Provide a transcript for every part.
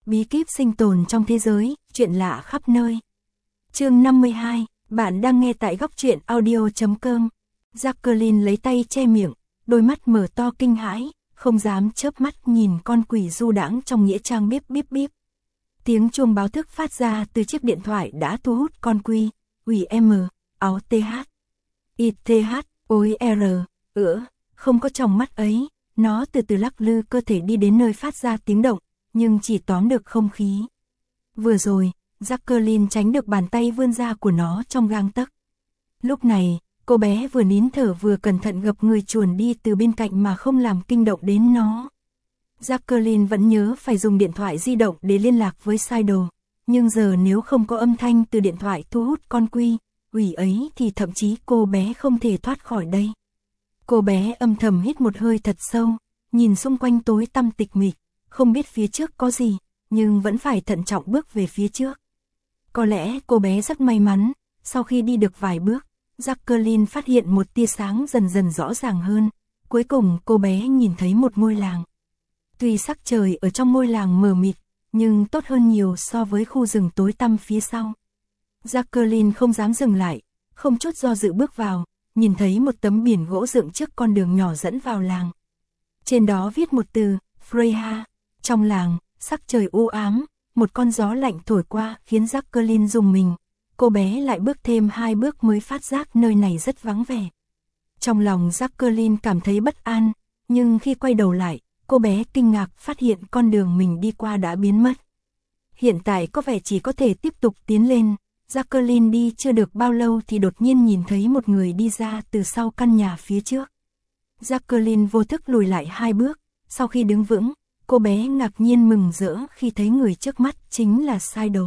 bí kíp sinh tồn trong thế giới, chuyện lạ khắp nơi. Chương 52, bạn đang nghe tại góc truyện audio.com. Jacqueline lấy tay che miệng, đôi mắt mở to kinh hãi, không dám chớp mắt nhìn con quỷ du đãng trong nghĩa trang bíp bíp bíp. Tiếng chuông báo thức phát ra từ chiếc điện thoại đã thu hút con quỷ M, áo TH, ITH, ối R, không có trong mắt ấy, nó từ từ lắc lư cơ thể đi đến nơi phát ra tiếng động, nhưng chỉ tóm được không khí. Vừa rồi, Jacqueline tránh được bàn tay vươn ra của nó trong gang tấc. Lúc này, cô bé vừa nín thở vừa cẩn thận gập người chuồn đi từ bên cạnh mà không làm kinh động đến nó. Jacqueline vẫn nhớ phải dùng điện thoại di động để liên lạc với Sidle, nhưng giờ nếu không có âm thanh từ điện thoại thu hút con quỷ ấy thì thậm chí cô bé không thể thoát khỏi đây. Cô bé âm thầm hít một hơi thật sâu, nhìn xung quanh tối tăm tịch mịch, không biết phía trước có gì, nhưng vẫn phải thận trọng bước về phía trước. Có lẽ cô bé rất may mắn, sau khi đi được vài bước, Jacqueline phát hiện một tia sáng dần dần rõ ràng hơn, cuối cùng cô bé nhìn thấy một ngôi làng. Tuy sắc trời ở trong ngôi làng mờ mịt, nhưng tốt hơn nhiều so với khu rừng tối tăm phía sau. Jacqueline không dám dừng lại, không chút do dự bước vào, nhìn thấy một tấm biển gỗ dựng trước con đường nhỏ dẫn vào làng. Trên đó viết một từ, Freya. Trong làng, sắc trời u ám, một con gió lạnh thổi qua khiến Jacqueline rùng mình. Cô bé lại bước thêm 2 bước mới phát giác nơi này rất vắng vẻ. Trong lòng Jacqueline cảm thấy bất an, nhưng khi quay đầu lại, cô bé kinh ngạc phát hiện con đường mình đi qua đã biến mất. Hiện tại có vẻ chỉ có thể tiếp tục tiến lên. Jacqueline đi chưa được bao lâu thì đột nhiên nhìn thấy một người đi ra từ sau căn nhà phía trước. Jacqueline vô thức lùi lại 2 bước, sau khi đứng vững, cô bé ngạc nhiên mừng rỡ khi thấy người trước mắt chính là Sidle.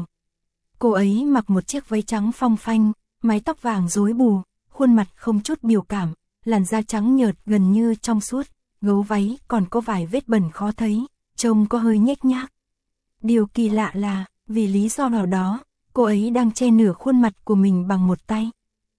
Cô ấy mặc một chiếc váy trắng phong phanh, mái tóc vàng rối bù, khuôn mặt không chút biểu cảm, làn da trắng nhợt gần như trong suốt, gấu váy còn có vài vết bẩn khó thấy, trông có hơi nhếch nhác. Điều kỳ lạ là, vì lý do nào đó, cô ấy đang che nửa khuôn mặt của mình bằng một tay.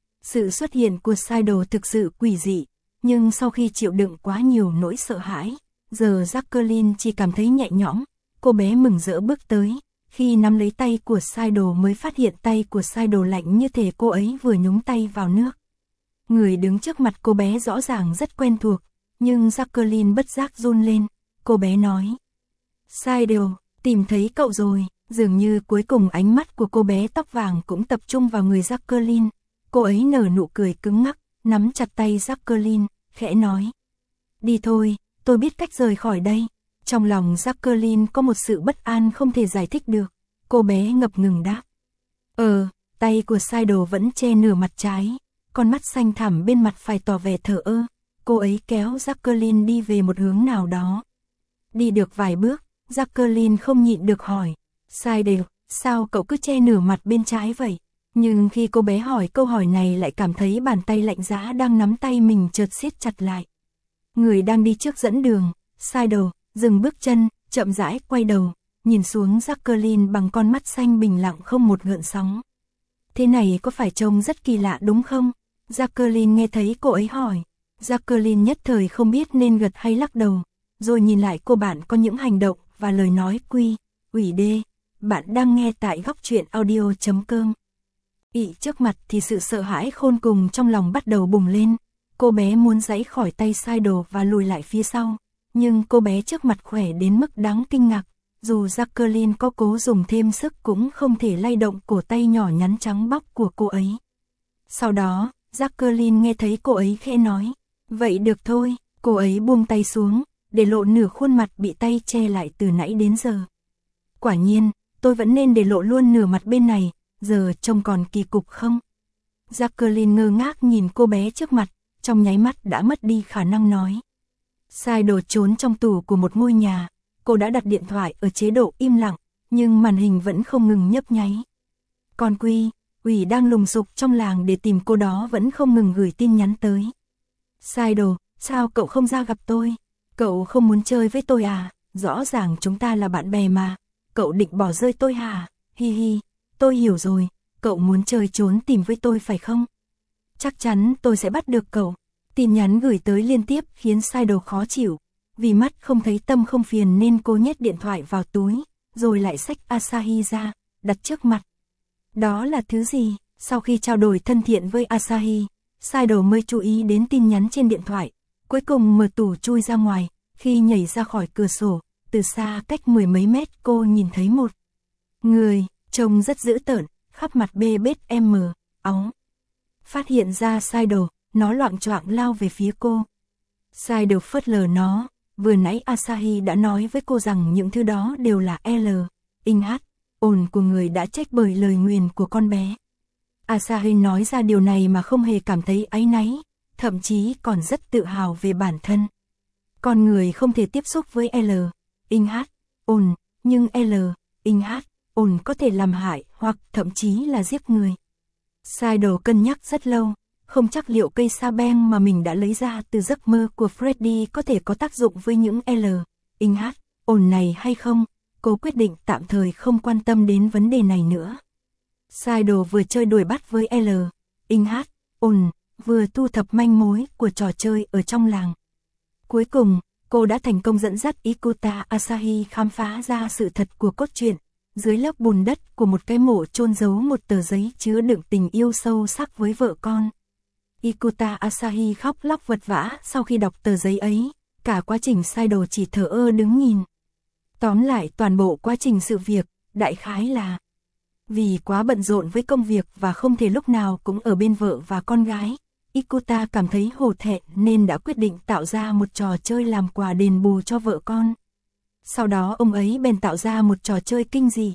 Sự xuất hiện của Sidle thực sự quỷ dị, nhưng sau khi chịu đựng quá nhiều nỗi sợ hãi, giờ Jacqueline chỉ cảm thấy nhẹ nhõm. Cô bé mừng rỡ bước tới, khi nắm lấy tay của Sidle mới phát hiện tay của Sidle lạnh như thể cô ấy vừa nhúng tay vào nước. Người đứng trước mặt cô bé rõ ràng rất quen thuộc, nhưng Jacqueline bất giác run lên. Cô bé nói: Sidle, tìm thấy cậu rồi. Dường như cuối cùng ánh mắt của cô bé tóc vàng cũng tập trung vào người Jacqueline. Cô ấy nở nụ cười cứng ngắc, nắm chặt tay Jacqueline, khẽ nói: Đi thôi, tôi biết cách rời khỏi đây. Trong lòng Jacqueline có một sự bất an không thể giải thích được. Cô bé ngập ngừng đáp: Tay của Sidle vẫn che nửa mặt trái, con mắt xanh thẳm bên mặt phải tỏ vẻ thờ ơ. Cô ấy kéo Jacqueline đi về một hướng nào đó. Đi được vài bước, Jacqueline không nhịn được hỏi: Sidle, sao cậu cứ che nửa mặt bên trái vậy? Nhưng khi cô bé hỏi câu hỏi này lại cảm thấy bàn tay lạnh giá đang nắm tay mình chợt siết chặt lại. Người đang đi trước dẫn đường, Sidle, dừng bước chân, chậm rãi quay đầu, nhìn xuống Jacqueline bằng con mắt xanh bình lặng không một gợn sóng. Thế này có phải trông rất kỳ lạ đúng không? Jacqueline nghe thấy cô ấy hỏi. Jacqueline nhất thời không biết nên gật hay lắc đầu, rồi nhìn lại cô bạn có những hành động và lời nói quỷ đê. Bạn đang nghe tại góc truyện audio.com. Trước mặt thì sự sợ hãi khôn cùng trong lòng bắt đầu bùng lên. Cô bé muốn giãy khỏi tay Sidle và lùi lại phía sau, nhưng cô bé trước mặt khỏe đến mức đáng kinh ngạc. Dù Jacqueline có cố dùng thêm sức cũng không thể lay động cổ tay nhỏ nhắn trắng bóc của cô ấy. Sau đó, Jacqueline nghe thấy cô ấy khẽ nói: Vậy được thôi. Cô ấy buông tay xuống, để lộ nửa khuôn mặt bị tay che lại từ nãy đến giờ. Quả nhiên, tôi vẫn nên để lộ luôn nửa mặt bên này, giờ trông còn kỳ cục không? Jacqueline ngơ ngác nhìn cô bé trước mặt, trong nháy mắt đã mất đi khả năng nói. Sidle trốn trong tủ của một ngôi nhà, cô đã đặt điện thoại ở chế độ im lặng, nhưng màn hình vẫn không ngừng nhấp nháy. Con quỷ đang lùng sục trong làng để tìm cô đó vẫn không ngừng gửi tin nhắn tới. Sidle, sao cậu không ra gặp tôi? Cậu không muốn chơi với tôi à? Rõ ràng chúng ta là bạn bè mà. Cậu định bỏ rơi tôi hả? Hi hi, tôi hiểu rồi, cậu muốn chơi trốn tìm với tôi phải không? Chắc chắn tôi sẽ bắt được cậu. Tin nhắn gửi tới liên tiếp khiến Sidle khó chịu. Vì mắt không thấy tâm không phiền nên cô nhét điện thoại vào túi, rồi lại xách Asahi ra, đặt trước mặt. Đó là thứ gì? Sau khi trao đổi thân thiện với Asahi, Saito mới chú ý đến tin nhắn trên điện thoại, cuối cùng mở tủ chui ra ngoài, khi nhảy ra khỏi cửa sổ, từ xa cách mười mấy mét cô nhìn thấy một người, trông rất dữ tợn, khắp mặt bê bết óng. Phát hiện ra Saito, nó loạng choạng lao về phía cô. Saito phớt lờ nó, vừa nãy Asahi đã nói với cô rằng những thứ đó đều là ồn của người đã chết bởi lời nguyền của con bé. Asahi nói ra điều này mà không hề cảm thấy áy náy, thậm chí còn rất tự hào về bản thân. Con người không thể tiếp xúc với ồn, nhưng ồn có thể làm hại hoặc thậm chí là giết người. Saito cân nhắc rất lâu, không chắc liệu cây sa beng mà mình đã lấy ra từ giấc mơ của Freddy có thể có tác dụng với những ồn này hay không. Cô quyết định tạm thời không quan tâm đến vấn đề này nữa. Saito vừa chơi đuổi bắt với ồn, vừa thu thập manh mối của trò chơi ở trong làng. Cuối cùng, cô đã thành công dẫn dắt Ikuta Asahi khám phá ra sự thật của cốt truyện. Dưới lớp bùn đất của một cái mộ chôn giấu một tờ giấy chứa đựng tình yêu sâu sắc với vợ con. Ikuta Asahi khóc lóc vật vã sau khi đọc tờ giấy ấy, cả quá trình Saito chỉ thờ ơ đứng nhìn. Tóm lại toàn bộ quá trình sự việc, đại khái là vì quá bận rộn với công việc và không thể lúc nào cũng ở bên vợ và con gái, Ikuta cảm thấy hổ thẹn nên đã quyết định tạo ra một trò chơi làm quà đền bù cho vợ con. Sau đó ông ấy bèn tạo ra một trò chơi kinh dị.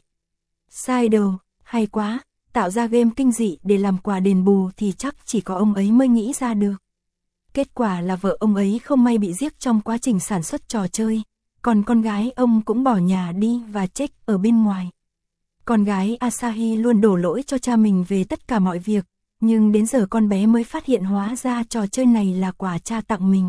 Saito, hay quá, tạo ra game kinh dị để làm quà đền bù thì chắc chỉ có ông ấy mới nghĩ ra được. Kết quả là vợ ông ấy không may bị giết trong quá trình sản xuất trò chơi, còn con gái ông cũng bỏ nhà đi và chết ở bên ngoài. Con gái Asahi luôn đổ lỗi cho cha mình về tất cả mọi việc, nhưng đến giờ con bé mới phát hiện hóa ra trò chơi này là quà cha tặng mình.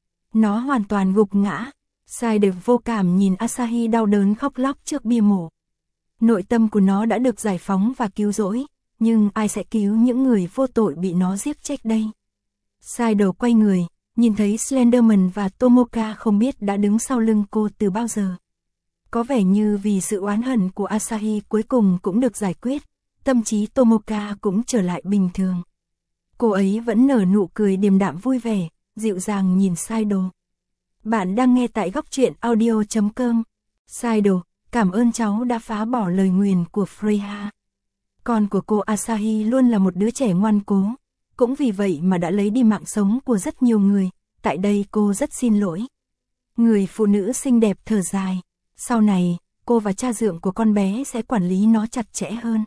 Nó hoàn toàn gục ngã. Saito vô cảm nhìn Asahi đau đớn khóc lóc trước bia mộ. Nội tâm của nó đã được giải phóng và cứu rỗi, nhưng ai sẽ cứu những người vô tội bị nó giết chết đây? Saito quay người, nhìn thấy Slenderman và Tomoka không biết đã đứng sau lưng cô từ bao giờ. Có vẻ như vì sự oán hận của Asahi cuối cùng cũng được giải quyết, tâm trí Tomoka cũng trở lại bình thường. Cô ấy vẫn nở nụ cười điềm đạm vui vẻ, dịu dàng nhìn Saito. Bạn đang nghe tại góc truyện audio.com. Saito, cảm ơn cháu đã phá bỏ lời nguyền của Freya. Con của cô Asahi luôn là một đứa trẻ ngoan cố, cũng vì vậy mà đã lấy đi mạng sống của rất nhiều người, tại đây cô rất xin lỗi. Người phụ nữ xinh đẹp thở dài, sau này, cô và cha dượng của con bé sẽ quản lý nó chặt chẽ hơn.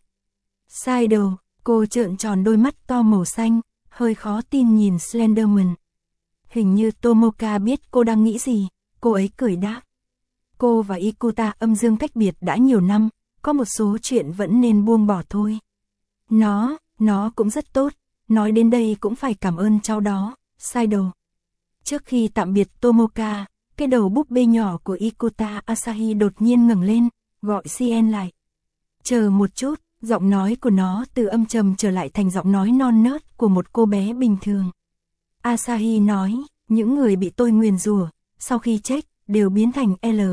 Saito, cô trợn tròn đôi mắt to màu xanh, hơi khó tin nhìn Slenderman. Hình như Tomoka biết cô đang nghĩ gì, cô ấy cười đáp. Cô và Ikuta âm dương cách biệt đã nhiều năm, có một số chuyện vẫn nên buông bỏ thôi. Nó cũng rất tốt, nói đến đây cũng phải cảm ơn cháu đó, Saito. Trước khi tạm biệt Tomoka, cái đầu búp bê nhỏ của Ikuta Asahi đột nhiên ngẩng lên, gọi Cien lại. Chờ một chút, giọng nói của nó từ âm trầm trở lại thành giọng nói non nớt của một cô bé bình thường. Asahi nói, những người bị tôi nguyền rủa, sau khi chết, đều biến thành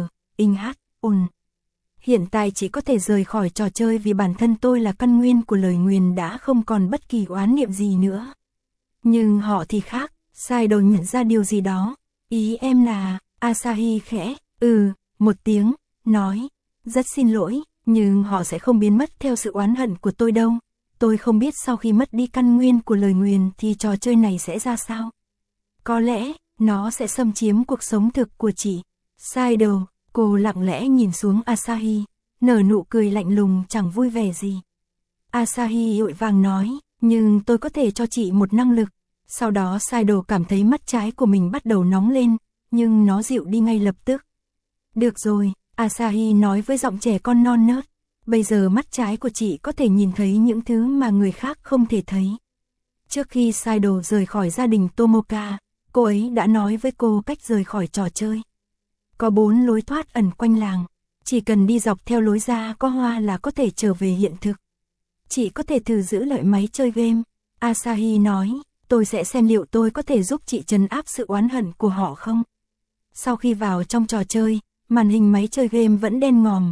ồn. Hiện tại chỉ có thể rời khỏi trò chơi vì bản thân tôi là căn nguyên của lời nguyền đã không còn bất kỳ oán niệm gì nữa. Nhưng họ thì khác, Saito nhận ra điều gì đó. Ý em là, Asahi khẽ, một tiếng, nói, rất xin lỗi, nhưng họ sẽ không biến mất theo sự oán hận của tôi đâu. Tôi không biết sau khi mất đi căn nguyên của lời nguyền thì trò chơi này sẽ ra sao. Có lẽ, nó sẽ xâm chiếm cuộc sống thực của chị. Saito, cô lặng lẽ nhìn xuống Asahi, nở nụ cười lạnh lùng chẳng vui vẻ gì. Asahi vội vàng nói, nhưng tôi có thể cho chị một năng lực. Sau đó Saito cảm thấy mắt trái của mình bắt đầu nóng lên, nhưng nó dịu đi ngay lập tức. Được rồi, Asahi nói với giọng trẻ con non nớt. Bây giờ mắt trái của chị có thể nhìn thấy những thứ mà người khác không thể thấy. Trước khi Saito rời khỏi gia đình Tomoka, cô ấy đã nói với cô cách rời khỏi trò chơi. Có 4 lối thoát ẩn quanh làng, chỉ cần đi dọc theo lối ra có hoa là có thể trở về hiện thực. Chị có thể thử giữ lại máy chơi game. Asahi nói, tôi sẽ xem liệu tôi có thể giúp chị trấn áp sự oán hận của họ không. Sau khi vào trong trò chơi, màn hình máy chơi game vẫn đen ngòm.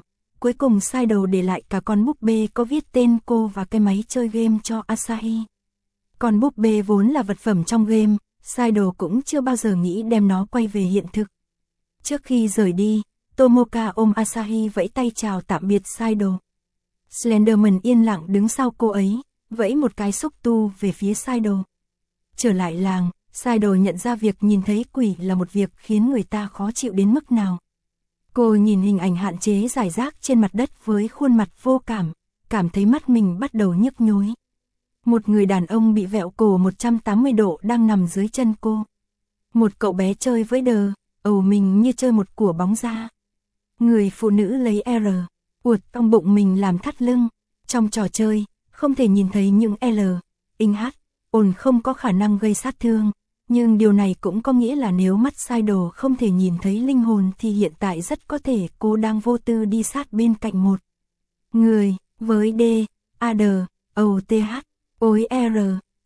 cuối cùng Sidle để lại cả con búp bê có viết tên cô và cái máy chơi game cho Asahi. Con búp bê vốn là vật phẩm trong game, Sidle cũng chưa bao giờ nghĩ đem nó quay về hiện thực. Trước khi rời đi, Tomoka ôm Asahi vẫy tay chào tạm biệt Sidle. Slenderman yên lặng đứng sau cô ấy, vẫy một cái xúc tu về phía Sidle. Trở lại làng, Sidle nhận ra việc nhìn thấy quỷ là một việc khiến người ta khó chịu đến mức nào. Cô nhìn hình ảnh hạn chế rải rác trên mặt đất với khuôn mặt vô cảm, cảm thấy mắt mình bắt đầu nhức nhối. Một người đàn ông bị vẹo cổ 180 độ đang nằm dưới chân cô. Một cậu bé chơi với đờ, ầu mình như chơi một của bóng ra. Người phụ nữ lấy R, uột trong bụng mình làm thắt lưng. Trong trò chơi, không thể nhìn thấy những L, inh H, ồn không có khả năng gây sát thương. Nhưng điều này cũng có nghĩa là nếu mắt Sidle không thể nhìn thấy linh hồn thì hiện tại rất có thể cô đang vô tư đi sát bên cạnh một người, với D, A D, O T H, ối R,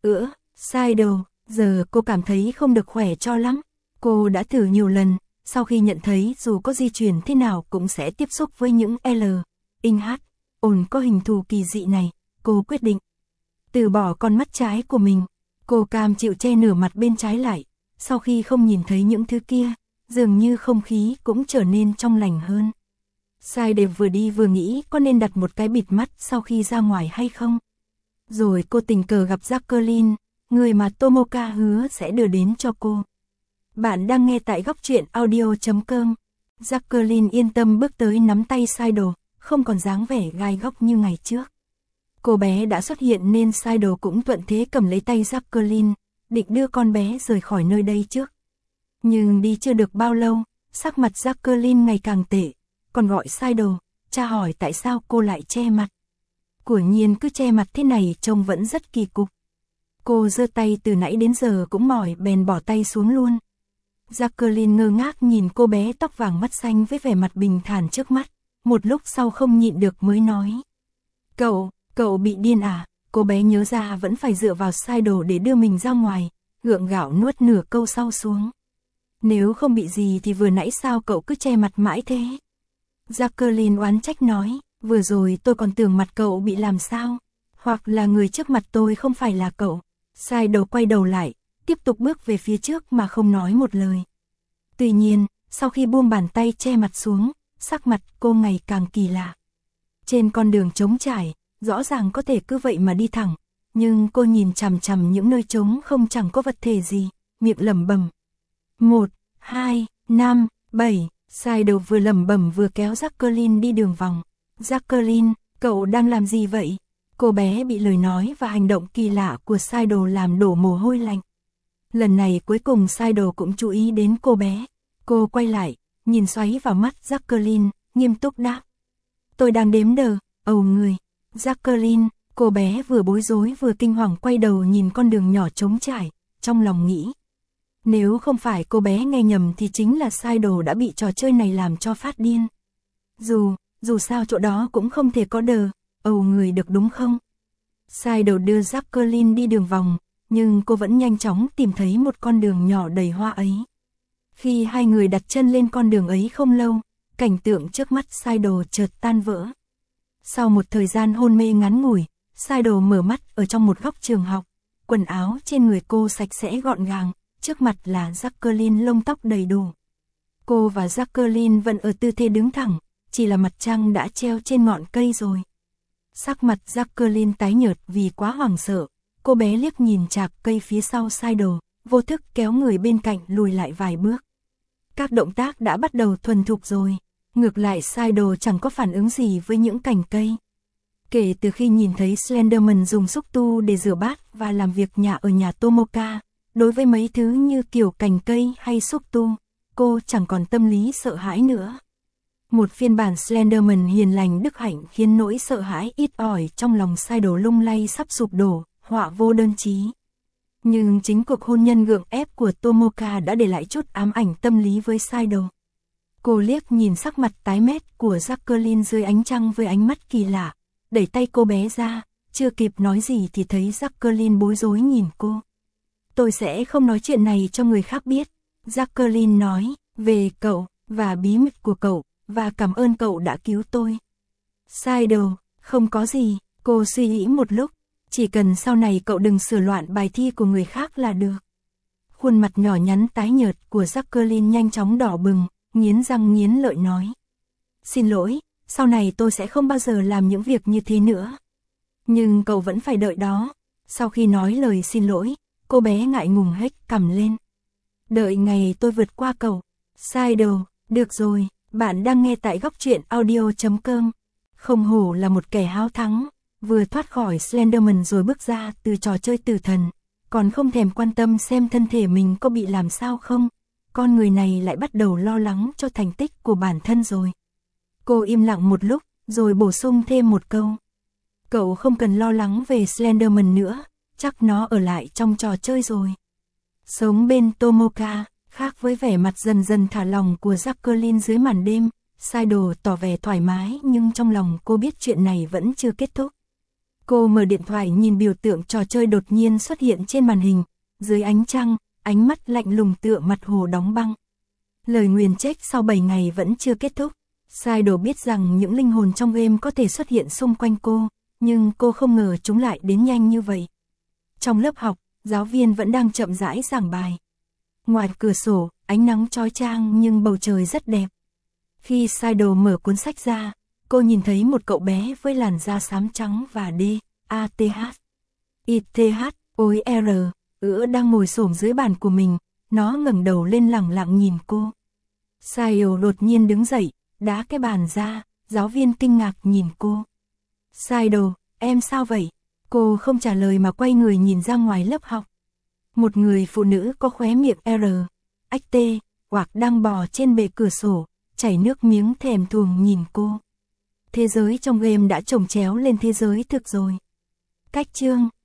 Sidle, giờ cô cảm thấy không được khỏe cho lắm. Cô đã thử nhiều lần, sau khi nhận thấy dù có di chuyển thế nào cũng sẽ tiếp xúc với những L, inh H, ồn có hình thù kỳ dị này, cô quyết định từ bỏ con mắt trái của mình. Cô cam chịu che nửa mặt bên trái lại, sau khi không nhìn thấy những thứ kia, dường như không khí cũng trở nên trong lành hơn. Sidle vừa đi vừa nghĩ có nên đặt một cái bịt mắt sau khi ra ngoài hay không. Rồi cô tình cờ gặp Jacqueline, người mà Tomoka hứa sẽ đưa đến cho cô. Bạn đang nghe tại góc truyện audio.com. Jacqueline yên tâm bước tới nắm tay Sidle, không còn dáng vẻ gai góc như ngày trước. Cô bé đã xuất hiện nên Sidle cũng thuận thế cầm lấy tay Jacqueline, định đưa con bé rời khỏi nơi đây trước. Nhưng đi chưa được bao lâu, sắc mặt Jacqueline ngày càng tệ, còn gọi Sidle, tra hỏi tại sao cô lại che mặt. Quả nhiên cứ che mặt thế này trông vẫn rất kỳ cục. Cô giơ tay từ nãy đến giờ cũng mỏi bèn bỏ tay xuống luôn. Jacqueline ngơ ngác nhìn cô bé tóc vàng mắt xanh với vẻ mặt bình thản trước mắt, một lúc sau không nhịn được mới nói. Cậu bị điên à? Cô bé nhớ ra vẫn phải dựa vào Sidle để đưa mình ra ngoài, gượng gạo nuốt nửa câu sau xuống. Nếu không bị gì thì vừa nãy sao cậu cứ che mặt mãi thế? Jacqueline oán trách nói, vừa rồi tôi còn tưởng mặt cậu bị làm sao, hoặc là người trước mặt tôi không phải là cậu. Sidle quay đầu lại, tiếp tục bước về phía trước mà không nói một lời. Tuy nhiên, sau khi buông bàn tay che mặt xuống, sắc mặt cô ngày càng kỳ lạ. Trên con đường trống trải, rõ ràng có thể cứ vậy mà đi thẳng, nhưng cô nhìn chằm chằm những nơi trống không chẳng có vật thể gì, miệng lẩm bẩm. 1, 2, 5, 7, Sidle vừa lẩm bẩm vừa kéo Jacqueline đi đường vòng. Jacqueline, cậu đang làm gì vậy? Cô bé bị lời nói và hành động kỳ lạ của Sidle làm đổ mồ hôi lạnh. Lần này cuối cùng Sidle cũng chú ý đến cô bé. Cô quay lại, nhìn xoáy vào mắt Jacqueline, nghiêm túc đáp. Tôi đang đếm đờ, người. Jacqueline, cô bé vừa bối rối vừa kinh hoàng quay đầu nhìn con đường nhỏ trống trải, trong lòng nghĩ. Nếu không phải cô bé nghe nhầm thì chính là Sidle đã bị trò chơi này làm cho phát điên. Dù sao chỗ đó cũng không thể có đờ, người được đúng không? Sidle đưa Jacqueline đi đường vòng, nhưng cô vẫn nhanh chóng tìm thấy một con đường nhỏ đầy hoa ấy. Khi hai người đặt chân lên con đường ấy không lâu, cảnh tượng trước mắt Sidle chợt tan vỡ. Sau một thời gian hôn mê ngắn ngủi, Sidle mở mắt ở trong một góc trường học, quần áo trên người cô sạch sẽ gọn gàng, trước mặt là Jacqueline lông tóc đầy đủ. Cô và Jacqueline vẫn ở tư thế đứng thẳng, chỉ là mặt trăng đã treo trên ngọn cây rồi. Sắc mặt Jacqueline tái nhợt vì quá hoảng sợ, cô bé liếc nhìn chạc cây phía sau Sidle, vô thức kéo người bên cạnh lùi lại vài bước. Các động tác đã bắt đầu thuần thục rồi, ngược lại Sidle chẳng có phản ứng gì với những cành cây. Kể từ khi nhìn thấy Slenderman dùng xúc tu để rửa bát và làm việc nhà ở nhà Tomoka, đối với mấy thứ như kiểu cành cây hay xúc tu, cô chẳng còn tâm lý sợ hãi nữa. Một phiên bản Slenderman hiền lành đức hạnh khiến nỗi sợ hãi ít ỏi trong lòng Sidle lung lay sắp sụp đổ, họa vô đơn chí. Nhưng chính cuộc hôn nhân gượng ép của Tomoka đã để lại chút ám ảnh tâm lý với Sidle. Cô liếc nhìn sắc mặt tái mét của Jacqueline dưới ánh trăng với ánh mắt kỳ lạ, đẩy tay cô bé ra, chưa kịp nói gì thì thấy Jacqueline bối rối nhìn cô. Tôi sẽ không nói chuyện này cho người khác biết, Jacqueline nói, về cậu, và bí mật của cậu, và cảm ơn cậu đã cứu tôi. Sai đầu, không có gì, cô suy nghĩ một lúc, chỉ cần sau này cậu đừng sửa loạn bài thi của người khác là được. Khuôn mặt nhỏ nhắn tái nhợt của Jacqueline nhanh chóng đỏ bừng, nghiến răng nghiến lợi nói. Xin lỗi, sau này tôi sẽ không bao giờ làm những việc như thế nữa. Nhưng cậu vẫn phải đợi đó. Sau khi nói lời xin lỗi, cô bé ngại ngùng hếch cằm lên. Đợi ngày tôi vượt qua cậu. Sai đầu, được rồi, bạn đang nghe tại góc truyện audio.com. Không hổ là một kẻ háo thắng, vừa thoát khỏi Slenderman rồi bước ra từ trò chơi tử thần, còn không thèm quan tâm xem thân thể mình có bị làm sao không. Con người này lại bắt đầu lo lắng cho thành tích của bản thân rồi. Cô im lặng một lúc, rồi bổ sung thêm một câu. Cậu không cần lo lắng về Slenderman nữa, chắc nó ở lại trong trò chơi rồi. Sống bên Tomoka, khác với vẻ mặt dần dần thả lòng của Jacqueline dưới màn đêm, Saido tỏ vẻ thoải mái nhưng trong lòng cô biết chuyện này vẫn chưa kết thúc. Cô mở điện thoại nhìn biểu tượng trò chơi đột nhiên xuất hiện trên màn hình, dưới ánh trăng, ánh mắt lạnh lùng tựa mặt hồ đóng băng. Lời nguyền trách sau 7 ngày vẫn chưa kết thúc. Saido biết rằng những linh hồn trong game có thể xuất hiện xung quanh cô, nhưng cô không ngờ chúng lại đến nhanh như vậy. Trong lớp học, giáo viên vẫn đang chậm rãi giảng bài. Ngoài cửa sổ, ánh nắng chói chang nhưng bầu trời rất đẹp. Khi Saido mở cuốn sách ra, cô nhìn thấy một cậu bé với làn da xám trắng và đang ngồi xổm dưới bàn của mình, nó ngẩng đầu lên lẳng lặng nhìn cô. Saido đột nhiên đứng dậy, đá cái bàn ra, giáo viên kinh ngạc nhìn cô. Saido, em sao vậy? Cô không trả lời mà quay người nhìn ra ngoài lớp học. Một người phụ nữ có khóe miệng hoặc đang bò trên bệ cửa sổ, chảy nước miếng thèm thuồng nhìn cô. Thế giới trong game đã chồng chéo lên thế giới thực rồi. Cách chương